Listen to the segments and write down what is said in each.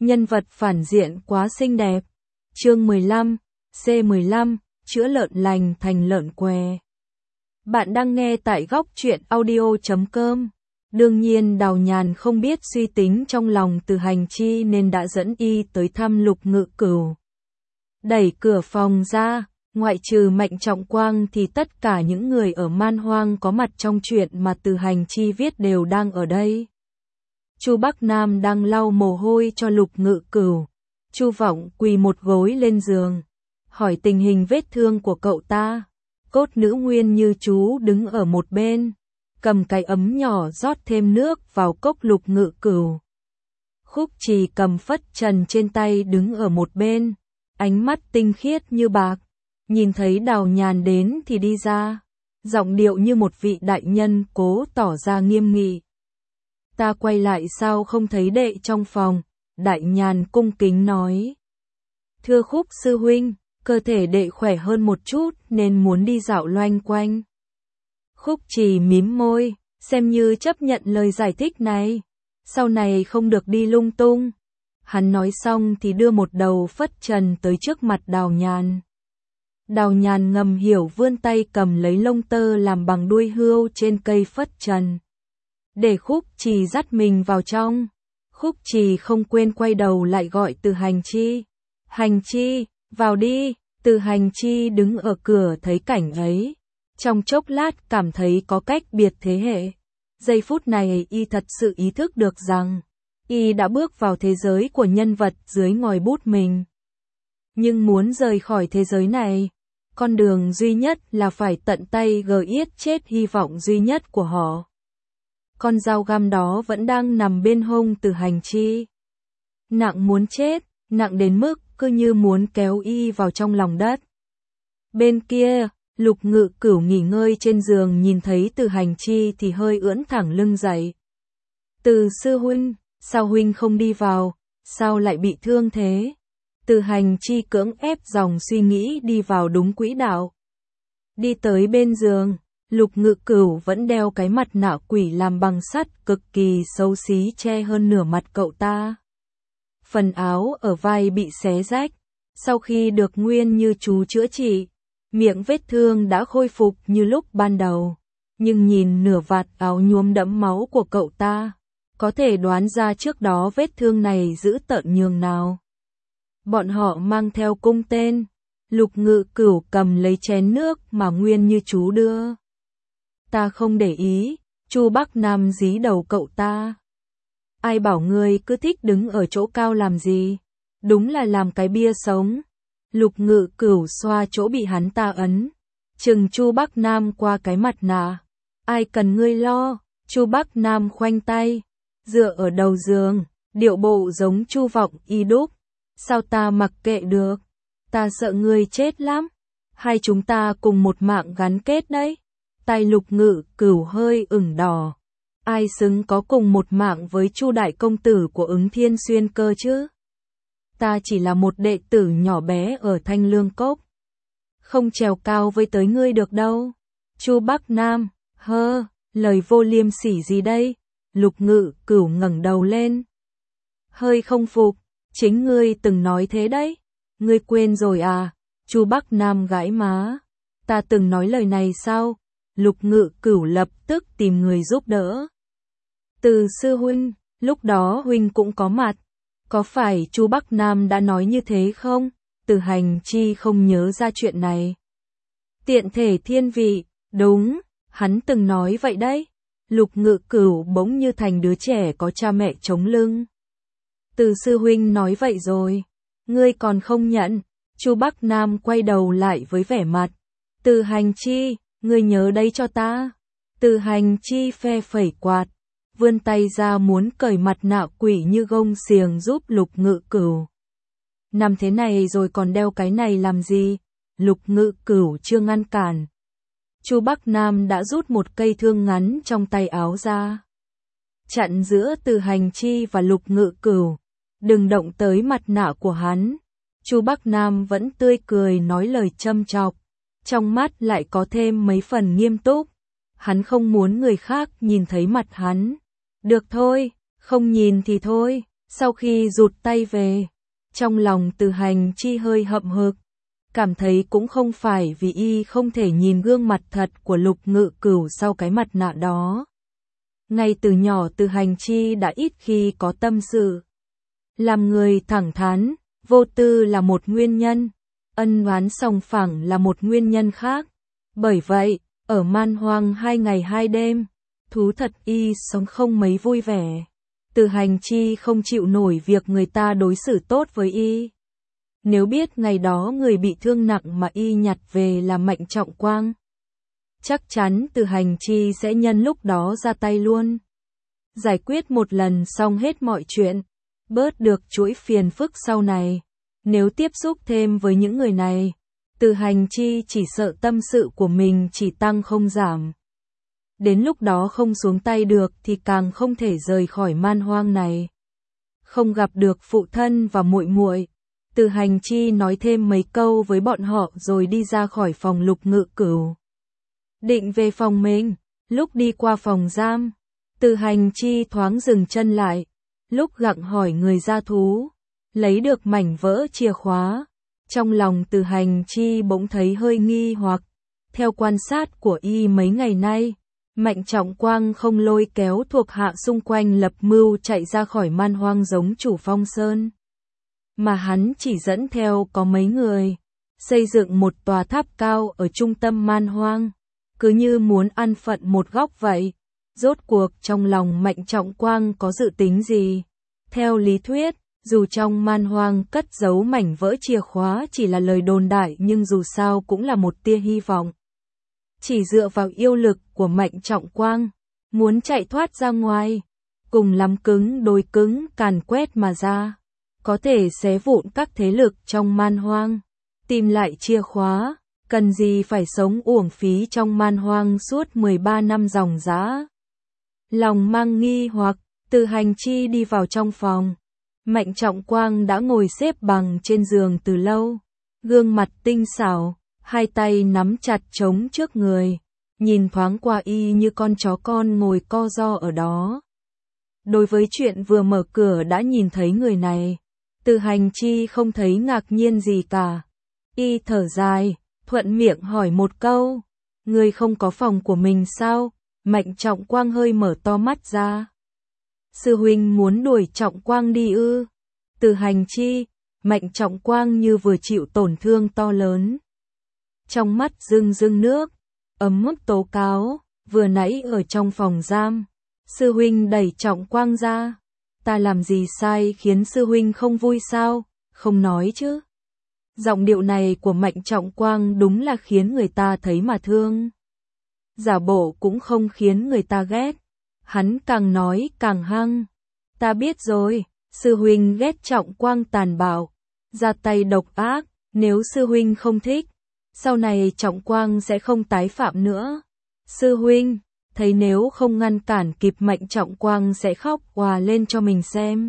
Nhân vật phản diện quá xinh đẹp. Chương 15, C15, chữa lợn lành thành lợn què. Bạn đang nghe tại góc truyện audio.com. Đương nhiên Đào Nhàn không biết suy tính trong lòng Từ Hành Chi nên đã dẫn y tới thăm Lục Ngự Cửu. Đẩy cửa phòng ra, ngoại trừ Mạnh Trọng Quang thì tất cả những người ở Man Hoang có mặt trong chuyện mà Từ Hành Chi viết đều đang ở đây. Chu Bắc Nam đang lau mồ hôi cho Lục Ngự Cửu. Chu Vọng quỳ một gối lên giường, hỏi tình hình vết thương của cậu ta. Cốt nữ Nguyên Như Chú đứng ở một bên, cầm cái ấm nhỏ rót thêm nước vào cốc Lục Ngự Cửu. Khúc Trì cầm phất trần trên tay đứng ở một bên, ánh mắt tinh khiết như bạc, nhìn thấy Đào Nhàn đến thì đi ra, giọng điệu như một vị đại nhân cố tỏ ra nghiêm nghị. Ta quay lại sao không thấy đệ trong phòng? Đại Nhàn cung kính nói. Thưa Khúc sư huynh, cơ thể đệ khỏe hơn một chút nên muốn đi dạo loanh quanh. Khúc Trì mím môi, xem như chấp nhận lời giải thích này. Sau này không được đi lung tung. Hắn nói xong thì đưa một đầu phất trần tới trước mặt Đào Nhàn. Đào Nhàn ngầm hiểu vươn tay cầm lấy lông tơ làm bằng đuôi hươu trên cây phất trần. Để Khúc Trì dắt mình vào trong. Khúc Trì không quên quay đầu lại gọi Từ Hành Chi. Hành Chi, vào đi. Từ Hành Chi đứng ở cửa thấy cảnh ấy. Trong chốc lát cảm thấy có cách biệt thế hệ. Giây phút này y thật sự ý thức được rằng y đã bước vào thế giới của nhân vật dưới ngòi bút mình. Nhưng muốn rời khỏi thế giới này, con đường duy nhất là phải tận tay giết chết hy vọng duy nhất của họ. Con dao găm đó vẫn đang nằm bên hông Từ Hành Chi. Nặng muốn chết, nặng đến mức cứ như muốn kéo y vào trong lòng đất. Bên kia, Lục Ngự Cửu nghỉ ngơi trên giường nhìn thấy Từ Hành Chi thì hơi ưỡn thẳng lưng dậy. Từ sư huynh, sao huynh không đi vào, sao lại bị thương thế? Từ Hành Chi cưỡng ép dòng suy nghĩ đi vào đúng quỹ đạo. Đi tới bên giường, Lục Ngự Cửu vẫn đeo cái mặt nạ quỷ làm bằng sắt cực kỳ xấu xí che hơn nửa mặt cậu ta. Phần áo ở vai bị xé rách, sau khi được Nguyên Như Chú chữa trị, miệng vết thương đã khôi phục như lúc ban đầu. Nhưng nhìn nửa vạt áo nhuốm đẫm máu của cậu ta, có thể đoán ra trước đó vết thương này dữ tợn nhường nào. Bọn họ mang theo cung tên. Lục Ngự Cửu cầm lấy chén nước mà Nguyên Như Chú đưa. Ta không để ý. Chu Bắc Nam dí đầu cậu ta. Ai bảo ngươi cứ thích đứng ở chỗ cao làm gì? Đúng là làm cái bia sống. Lục Ngự Cửu xoa chỗ bị hắn ta ấn, chừng Chu Bắc Nam qua cái mặt nạ. Ai cần ngươi lo? Chu Bắc Nam khoanh tay, dựa ở đầu giường, điệu bộ giống Chu Vọng y đúc. Sao ta mặc kệ được? Ta sợ ngươi chết lắm. Hai chúng ta cùng một mạng gắn kết đấy. Tay Lục Ngự Cửu hơi ửng đỏ. Ai xứng có cùng một mạng với Chu đại công tử của Ứng Thiên Xuyên cơ chứ? Ta chỉ là một đệ tử nhỏ bé ở Thanh Lương Cốc. Không trèo cao với tới ngươi được đâu. Chu Bắc Nam, lời vô liêm sỉ gì đây? Lục Ngự Cửu ngẩng đầu lên. Hơi không phục, chính ngươi từng nói thế đấy. Ngươi quên rồi à? Chu Bắc Nam gãi má. Ta từng nói lời này sao? Lục Ngự Cửu lập tức tìm người giúp đỡ. Từ sư huynh, lúc đó huynh cũng có mặt. Có phải Chu Bắc Nam đã nói như thế không? Từ Hành Chi không nhớ ra chuyện này. Tiện thể thiên vị, đúng, hắn từng nói vậy đấy. Lục Ngự Cửu bỗng như thành đứa trẻ có cha mẹ chống lưng. Từ sư huynh nói vậy rồi, ngươi còn không nhận. Chu Bắc Nam quay đầu lại với vẻ mặt. Từ Hành Chi, ngươi nhớ đấy cho ta. Từ Hành Chi phe phẩy quạt, vươn tay ra muốn cởi mặt nạ quỷ như gông xiềng giúp Lục Ngự Cửu. Nằm thế này rồi còn đeo cái này làm gì? Lục Ngự Cửu chưa ngăn cản. Chu Bắc Nam đã rút một cây thương ngắn trong tay áo ra, chặn giữa Từ Hành Chi và Lục Ngự Cửu. Đừng động tới mặt nạ của hắn. Chu Bắc Nam vẫn tươi cười nói lời châm chọc, trong mắt lại có thêm mấy phần nghiêm túc. Hắn không muốn người khác nhìn thấy mặt hắn. Được thôi, không nhìn thì thôi, Sau khi rụt tay về, trong lòng Từ Hành Chi hơi hậm hực, cảm thấy cũng không phải vì y không thể nhìn gương mặt thật của Lục Ngự Cửu sau cái mặt nạ đó. Ngay từ nhỏ Từ Hành Chi đã ít khi có tâm sự. Làm người thẳng thắn, vô tư là một nguyên nhân, ân oán sòng phẳng là một nguyên nhân khác. Bởi vậy, ở Man Hoang 2 ngày 2 đêm, thú thật y sống không mấy vui vẻ. Từ Hành Chi không chịu nổi việc người ta đối xử tốt với y. Nếu biết ngày đó người bị thương nặng mà y nhặt về là Mạnh Trọng Quang, chắc chắn Từ Hành Chi sẽ nhân lúc đó ra tay luôn. Giải quyết một lần xong hết mọi chuyện, bớt được chuỗi phiền phức sau này. Nếu tiếp xúc thêm với những người này, Từ Hành Chi chỉ sợ tâm sự của mình chỉ tăng không giảm. Đến lúc đó không xuống tay được thì càng không thể rời khỏi Man Hoang này. Không gặp được phụ thân và muội muội, Từ Hành Chi nói thêm mấy câu với bọn họ rồi đi ra khỏi phòng Lục Ngự Cửu. Định về phòng mình, lúc đi qua phòng giam, Từ Hành Chi thoáng dừng chân lại, lúc gặng hỏi người gia thú, lấy được mảnh vỡ chìa khóa. Trong lòng Từ Hành Chi bỗng thấy hơi nghi hoặc, theo quan sát của y mấy ngày nay, Mạnh Trọng Quang không lôi kéo thuộc hạ xung quanh lập mưu chạy ra khỏi Man Hoang giống chủ Phong Sơn, mà hắn chỉ dẫn theo có mấy người, xây dựng một tòa tháp cao ở trung tâm Man Hoang, cứ như muốn ăn phận một góc vậy. Rốt cuộc trong lòng Mạnh Trọng Quang có dự tính gì? Theo lý thuyết, dù trong Man Hoang cất giấu mảnh vỡ chìa khóa chỉ là lời đồn đại nhưng dù sao cũng là một tia hy vọng. Chỉ dựa vào yêu lực của Mạnh Trọng Quang, muốn chạy thoát ra ngoài, cùng lắm cứng đôi cứng càn quét mà ra, có thể xé vụn các thế lực trong Man Hoang, tìm lại chìa khóa, cần gì phải sống uổng phí trong Man Hoang suốt 13 năm dòng dã. Lòng mang nghi hoặc, Từ Hành Chi đi vào trong phòng. Mạnh Trọng Quang đã ngồi xếp bằng trên giường từ lâu, gương mặt tinh xảo, hai tay nắm chặt trống trước người, nhìn thoáng qua y như con chó con ngồi co ro ở đó. Đối với chuyện vừa mở cửa đã nhìn thấy người này, Từ Hành Chi không thấy ngạc nhiên gì cả. Y thở dài, thuận miệng hỏi một câu, người không có phòng của mình sao? Mạnh Trọng Quang hơi mở to mắt ra. Sư huynh muốn đuổi Trọng Quang đi ư? Từ Hành Chi, Mạnh Trọng Quang như vừa chịu tổn thương to lớn. Trong mắt rưng rưng nước, ấm mức tố cáo, vừa nãy ở trong phòng giam, sư huynh đẩy Trọng Quang ra. Ta làm gì sai khiến sư huynh không vui sao? Không nói chứ. Giọng điệu này của Mạnh Trọng Quang đúng là khiến người ta thấy mà thương. Giả bộ cũng không khiến người ta ghét. Hắn càng nói càng hăng. Ta biết rồi, sư huynh ghét Trọng Quang tàn bạo, ra tay độc ác, nếu sư huynh không thích, sau này Trọng Quang sẽ không tái phạm nữa. Sư huynh, thấy nếu không ngăn cản kịp Mạnh Trọng Quang sẽ khóc òa lên cho mình xem.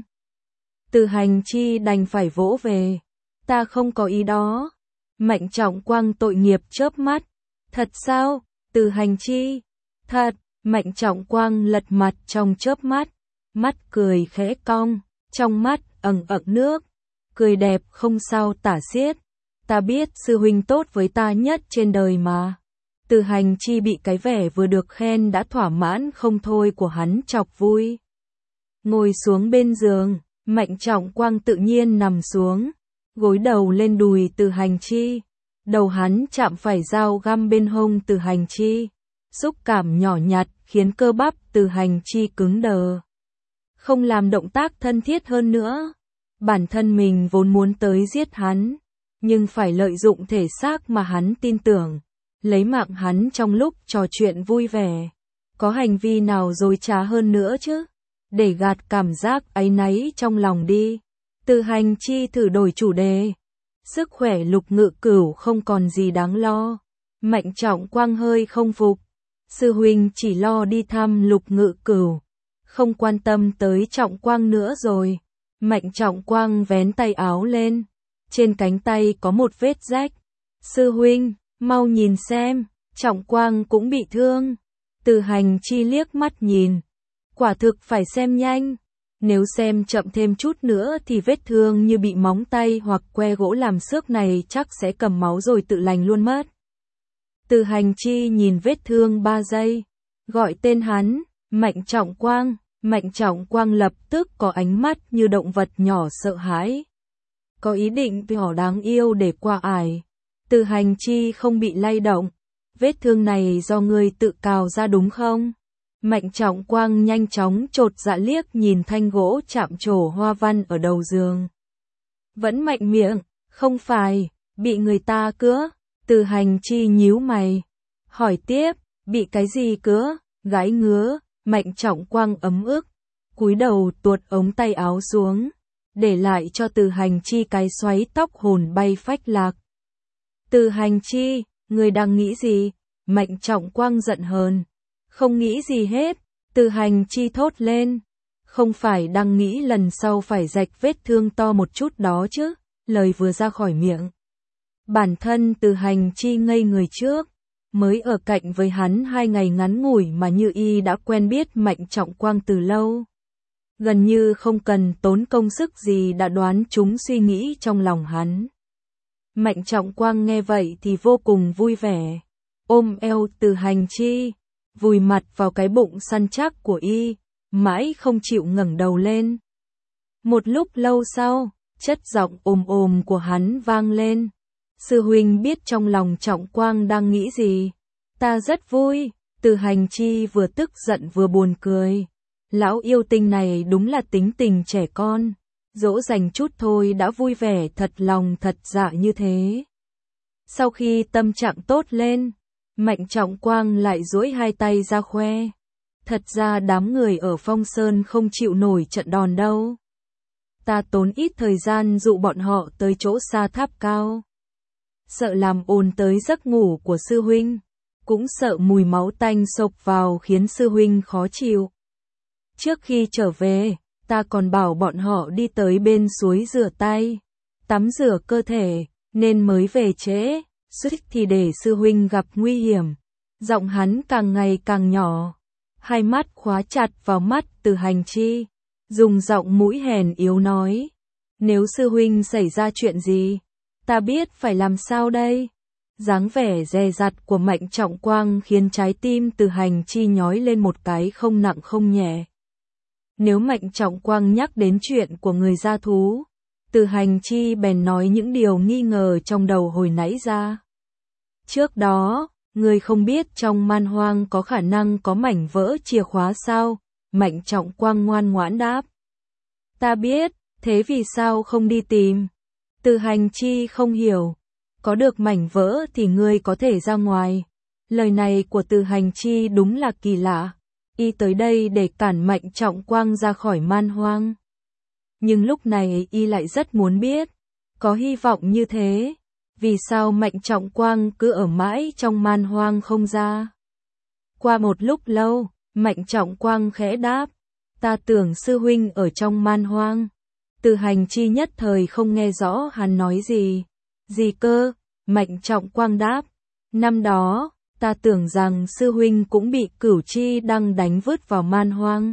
Từ Hành Chi đành phải vỗ về. Ta không có ý đó. Mạnh Trọng Quang tội nghiệp chớp mắt. Thật sao? Từ Hành Chi. Thật. Mạnh Trọng Quang lật mặt trong chớp mắt. Mắt cười khẽ cong, trong mắt ẩn ẩn nước. Cười đẹp không sao tả xiết. Ta biết sư huynh tốt với ta nhất trên đời mà. Từ Hành Chi bị cái vẻ vừa được khen đã thỏa mãn không thôi của hắn chọc vui. Ngồi xuống bên giường, Mạnh Trọng Quang tự nhiên nằm xuống, gối đầu lên đùi Từ Hành Chi. Đầu hắn chạm phải dao găm bên hông Từ Hành Chi. Xúc cảm nhỏ nhặt khiến cơ bắp Từ Hành Chi cứng đờ. Không làm động tác thân thiết hơn nữa. Bản thân mình vốn muốn tới giết hắn, nhưng phải lợi dụng thể xác mà hắn tin tưởng, lấy mạng hắn trong lúc trò chuyện vui vẻ. Có hành vi nào dối trá hơn nữa chứ? Để gạt cảm giác áy náy trong lòng đi, Từ Hành Chi thử đổi chủ đề. Sức khỏe Lục Ngự Cửu không còn gì đáng lo. Mạnh Trọng Quang hơi không phục. Sư huynh chỉ lo đi thăm Lục Ngự Cửu, không quan tâm tới Trọng Quang nữa rồi. Mạnh Trọng Quang vén tay áo lên, trên cánh tay có một vết rách. Sư huynh, mau nhìn xem, Trọng Quang cũng bị thương. Từ Hành Chi liếc mắt nhìn, quả thực phải xem nhanh. Nếu xem chậm thêm chút nữa thì vết thương như bị móng tay hoặc que gỗ làm xước này chắc sẽ cầm máu rồi tự lành luôn mất. Từ Hành Chi nhìn vết thương 3 giây, gọi tên hắn, Mạnh Trọng Quang. Mạnh Trọng Quang lập tức có ánh mắt như động vật nhỏ sợ hãi. Có ý định nhỏ đáng yêu để qua ải. Từ Hành Chi không bị lay động. Vết thương này do ngươi tự cào ra đúng không? Mạnh Trọng Quang nhanh chóng chột dạ liếc nhìn thanh gỗ chạm trổ hoa văn ở đầu giường. Vẫn mạnh miệng, không phải, bị người ta cứa. Từ Hành Chi nhíu mày. Hỏi tiếp, bị cái gì cứa? Gái ngứa. Mạnh Trọng Quang ấm ức, cúi đầu tuột ống tay áo xuống, để lại cho Từ Hành Chi cái xoáy tóc hồn bay phách lạc. Từ Hành Chi, người đang nghĩ gì? Mạnh Trọng Quang giận hờn. Không nghĩ gì hết, Từ Hành Chi thốt lên. Không phải đang nghĩ lần sau phải rạch vết thương to một chút đó chứ, lời vừa ra khỏi miệng. Bản thân Từ Hành Chi ngây người trước. Mới ở cạnh với hắn 2 ngày ngắn ngủi mà như y đã quen biết Mạnh Trọng Quang từ lâu. Gần như không cần tốn công sức gì đã đoán trúng suy nghĩ trong lòng hắn. Mạnh Trọng Quang nghe vậy thì vô cùng vui vẻ. Ôm eo Từ Hành Chi, vùi mặt vào cái bụng săn chắc của y, mãi không chịu ngẩng đầu lên. Một lúc lâu sau, chất giọng ồm ồm của hắn vang lên. Sư huynh biết trong lòng Trọng Quang đang nghĩ gì. Ta rất vui. Từ Hành Chi vừa tức giận vừa buồn cười. Lão yêu tinh này đúng là tính tình trẻ con. Dỗ dành chút thôi đã vui vẻ thật lòng thật dạ như thế. Sau khi tâm trạng tốt lên, Mạnh Trọng Quang lại duỗi 2 tay ra khoe. Thật ra đám người ở Phong Sơn không chịu nổi trận đòn đâu. Ta tốn ít thời gian dụ bọn họ tới chỗ xa tháp cao. Sợ làm ồn tới giấc ngủ của sư huynh, cũng sợ mùi máu tanh xộc vào khiến sư huynh khó chịu. Trước khi trở về, ta còn bảo bọn họ đi tới bên suối rửa tay, tắm rửa cơ thể, nên mới về trễ, suýt thì để sư huynh gặp nguy hiểm. Giọng hắn càng ngày càng nhỏ, 2 mắt khóa chặt vào mắt Từ Hành Chi, dùng giọng mũi hèn yếu nói. Nếu sư huynh xảy ra chuyện gì, ta biết phải làm sao đây? Dáng vẻ dè dặt của Mạnh Trọng Quang khiến trái tim Từ Hành Chi nhói lên một cái không nặng không nhẹ. Nếu Mạnh Trọng Quang nhắc đến chuyện của người gia thú, Từ Hành Chi bèn nói những điều nghi ngờ trong đầu hồi nãy ra. Trước đó, người không biết trong man hoang có khả năng có mảnh vỡ chìa khóa sao? Mạnh Trọng Quang ngoan ngoãn đáp. Ta biết, thế vì sao không đi tìm? Từ Hành Chi không hiểu. Có được mảnh vỡ thì ngươi có thể ra ngoài. Lời này của Từ Hành Chi đúng là kỳ lạ. Y tới đây để cản Mạnh Trọng Quang ra khỏi man hoang. Nhưng lúc này y lại rất muốn biết. Có hy vọng như thế. Vì sao Mạnh Trọng Quang cứ ở mãi trong man hoang không ra? Qua một lúc lâu, Mạnh Trọng Quang khẽ đáp. Ta tưởng sư huynh ở trong man hoang. Từ Hành Chi nhất thời không nghe rõ hắn nói gì. Gì cơ? Mạnh Trọng Quang đáp. Năm đó, ta tưởng rằng sư huynh cũng bị Cửu Chi Đăng đánh vứt vào man hoang.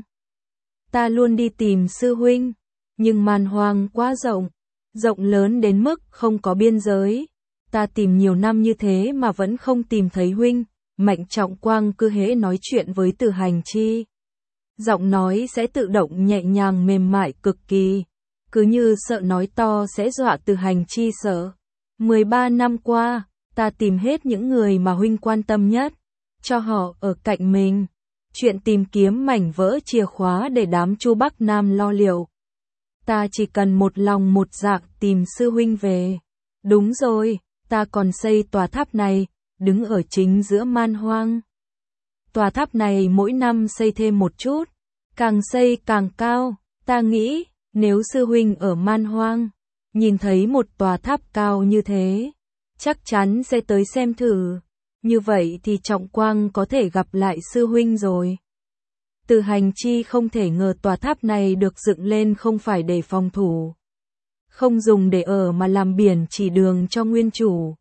Ta luôn đi tìm sư huynh, nhưng man hoang quá rộng, rộng lớn đến mức không có biên giới. Ta tìm nhiều năm như thế mà vẫn không tìm thấy huynh. Mạnh Trọng Quang cứ hễ nói chuyện với Từ Hành Chi, giọng nói sẽ tự động nhẹ nhàng mềm mại cực kỳ, cứ như sợ nói to sẽ dọa Từ Hành Chi sợ. 13 năm qua, ta tìm hết những người mà huynh quan tâm nhất, cho họ ở cạnh mình. Chuyện tìm kiếm mảnh vỡ chìa khóa để đám Chu Bắc Nam lo liệu. Ta chỉ cần một lòng một dạ tìm sư huynh về. Đúng rồi, ta còn xây tòa tháp này, đứng ở chính giữa man hoang. Tòa tháp này mỗi năm xây thêm một chút, càng xây càng cao. Ta nghĩ, nếu sư huynh ở man hoang, nhìn thấy một tòa tháp cao như thế, chắc chắn sẽ tới xem thử. Như vậy thì Trọng Quang có thể gặp lại sư huynh rồi. Từ Hành Chi không thể ngờ tòa tháp này được dựng lên không phải để phòng thủ, không dùng để ở mà làm biển chỉ đường cho nguyên chủ.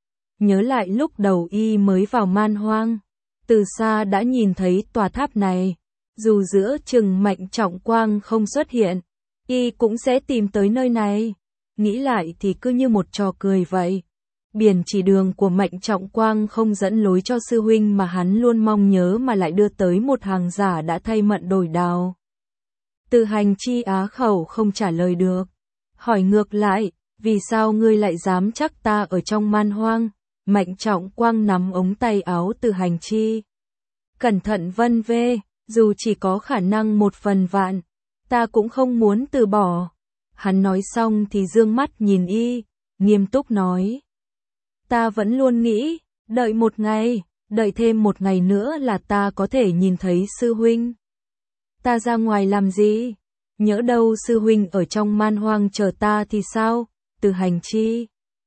Nhớ lại lúc đầu y mới vào man hoang, từ xa đã nhìn thấy tòa tháp này, Dù giữa chừng Mạnh Trọng Quang không xuất hiện, y cũng sẽ tìm tới nơi này. Nghĩ lại thì cứ như một trò cười vậy. Biển chỉ đường của Mạnh Trọng Quang không dẫn lối cho sư huynh mà hắn luôn mong nhớ mà lại đưa tới một hàng giả đã thay mận đổi đào. Từ Hành Chi á khẩu không trả lời được. Hỏi ngược lại, vì sao ngươi lại dám chắc ta ở trong man hoang? Mạnh Trọng Quang nắm ống tay áo Từ Hành Chi. Cẩn thận vân vê, dù chỉ có khả năng 1/1000, ta cũng không muốn từ bỏ. Hắn nói xong thì dương mắt nhìn y, nghiêm túc nói. Ta vẫn luôn nghĩ, đợi một ngày, đợi thêm một ngày nữa là ta có thể nhìn thấy sư huynh. Ta ra ngoài làm gì? Nhỡ đâu sư huynh ở trong man hoang chờ ta thì sao? Từ Hành Chi.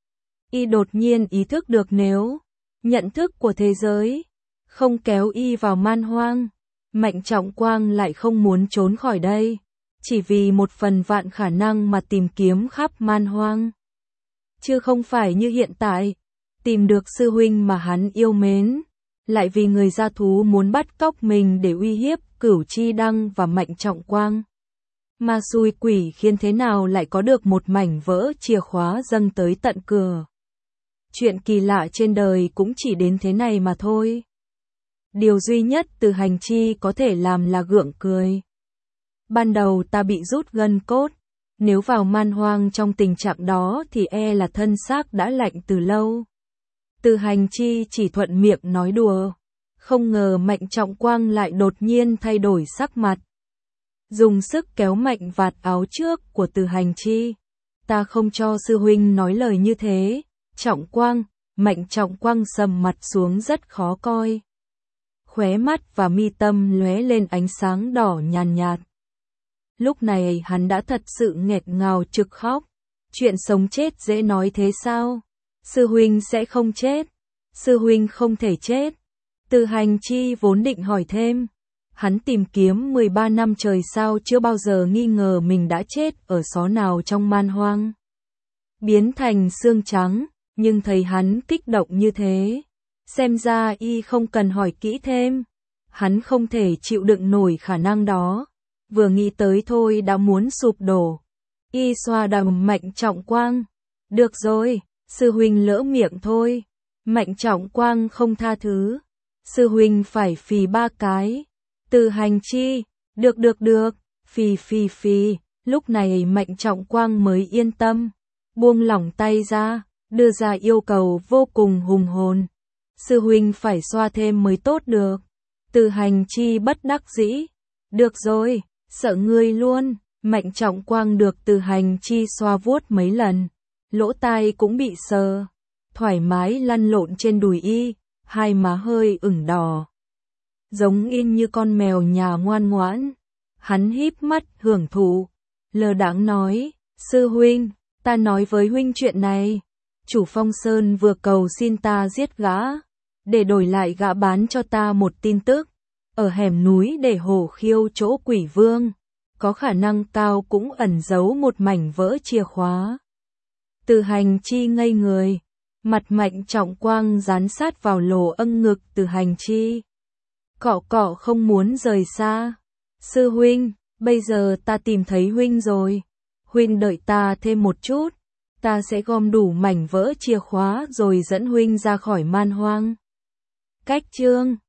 Y đột nhiên ý thức được nếu nhận thức của thế giới không kéo y vào man hoang, Mạnh Trọng Quang lại không muốn trốn khỏi đây, chỉ vì 1/1000 khả năng mà tìm kiếm khắp man hoang. Chứ không phải như hiện tại, tìm được sư huynh mà hắn yêu mến, lại vì người gia thú muốn bắt cóc mình để uy hiếp Cửu Chi Đăng và Mạnh Trọng Quang. Mà xui quỷ khiến thế nào lại có được một mảnh vỡ chìa khóa dâng tới tận cửa. Chuyện kỳ lạ trên đời cũng chỉ đến thế này mà thôi. Điều duy nhất Từ Hành Chi có thể làm là gượng cười. Ban đầu ta bị rút gân cốt, nếu vào man hoang trong tình trạng đó thì e là thân xác đã lạnh từ lâu. Từ Hành Chi chỉ thuận miệng nói đùa, không ngờ Mạnh Trọng Quang lại đột nhiên thay đổi sắc mặt. Dùng sức kéo mạnh vạt áo trước của Từ Hành Chi. Ta không cho sư huynh nói lời như thế, Trọng Quang. Mạnh Trọng Quang sầm mặt xuống rất khó coi. Khóe mắt và mi tâm lóe lên ánh sáng đỏ nhàn nhạt. Lúc này hắn đã thật sự nghẹt ngào trực khóc. Chuyện sống chết dễ nói thế sao? Sư huynh sẽ không chết. Sư huynh không thể chết. Từ Hành Chi vốn định hỏi thêm. Hắn tìm kiếm 13 năm trời sao chưa bao giờ nghi ngờ mình đã chết ở xó nào trong man hoang. Biến thành xương trắng, nhưng thấy hắn kích động như thế. Xem ra y không cần hỏi kỹ thêm. Hắn không thể chịu đựng nổi khả năng đó. Vừa nghĩ tới thôi đã muốn sụp đổ. Y xoa đầu Mạnh Trọng Quang. Được rồi, sư huynh lỡ miệng thôi. Mạnh Trọng Quang không tha thứ. Sư huynh phải phì 3 cái. Từ Hành Chi, được, phì. Lúc này Mạnh Trọng Quang mới yên tâm. Buông lỏng tay ra, đưa ra yêu cầu vô cùng hùng hồn. Sư huynh phải xoa thêm mới tốt được. Từ Hành Chi bất đắc dĩ. Được rồi, sợ ngươi luôn. Mạnh Trọng Quang được Từ Hành Chi xoa vuốt mấy lần. Lỗ tai cũng bị sờ. Thoải mái lăn lộn trên đùi y, hai má hơi ửng đỏ. Giống in như con mèo nhà ngoan ngoãn. Hắn híp mắt hưởng thụ. Lơ đãng nói, sư huynh, ta nói với huynh chuyện này. Chủ Phong Sơn vừa cầu xin ta giết gã, để đổi lại gã bán cho ta một tin tức. Ở hẻm núi để Hổ Khiêu chỗ Quỷ Vương, có khả năng cao cũng ẩn giấu một mảnh vỡ chìa khóa. Từ Hành Chi ngây người, mặt Mạnh Trọng Quang dán sát vào lỗ âng ngực Từ Hành Chi. Cọ không muốn rời xa. Sư huynh, bây giờ ta tìm thấy huynh rồi. Huynh đợi ta thêm một chút. Ta sẽ gom đủ mảnh vỡ chìa khóa rồi dẫn huynh ra khỏi man hoang. Cách chương